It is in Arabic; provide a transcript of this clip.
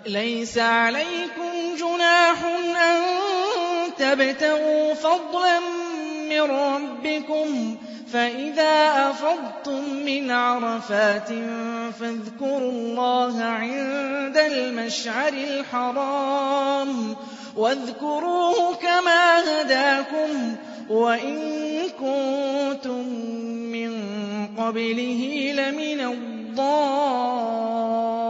لَيْسَ عَلَيْكُمْ جُنَاحٌ أَن تَبْتَغُوا فَضْلًا مِّن رَّبِّكُمْ ۚ فَإِذَا أَفَضْتُم مِّنْ عَرَفَاتٍ فاذكروا اللَّهَ عِندَ الْمَشْعَرِ الْحَرَامِ واذكروه كَمَا هَدَاكُمْ وَإِن كُنتُم مِّن قَبْلِهِ لَمِنَ الضَّالِّينَ